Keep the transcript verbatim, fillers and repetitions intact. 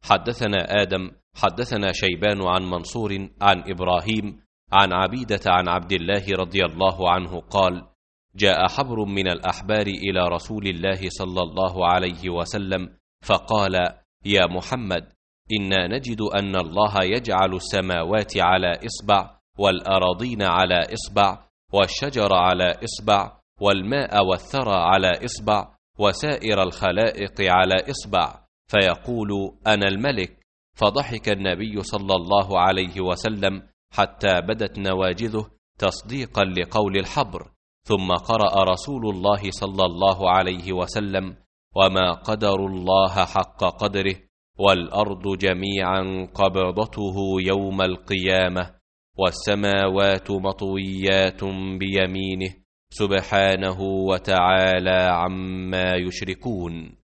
حدثنا آدم حدثنا شيبان عن منصور عن إبراهيم عن عبيدة عن عبد الله رضي الله عنه قال: جاء حبر من الأحبار إلى رسول الله صلى الله عليه وسلم فقال: يا محمد، إنا نجد أن الله يجعل السماوات على إصبع، والأراضين على إصبع، والشجر على إصبع، والماء والثرى على إصبع، وسائر الخلائق على إصبع، فيقول: أنا الملك. فضحك النبي صلى الله عليه وسلم حتى بدت نواجذه تصديقا لقول الحبر، ثم قرأ رسول الله صلى الله عليه وسلم: وما قدر الله حق قدره، والأرض جميعا قبضته يوم القيامة، والسماوات مطويات بيمينه سبحانه وتعالى عما يشركون.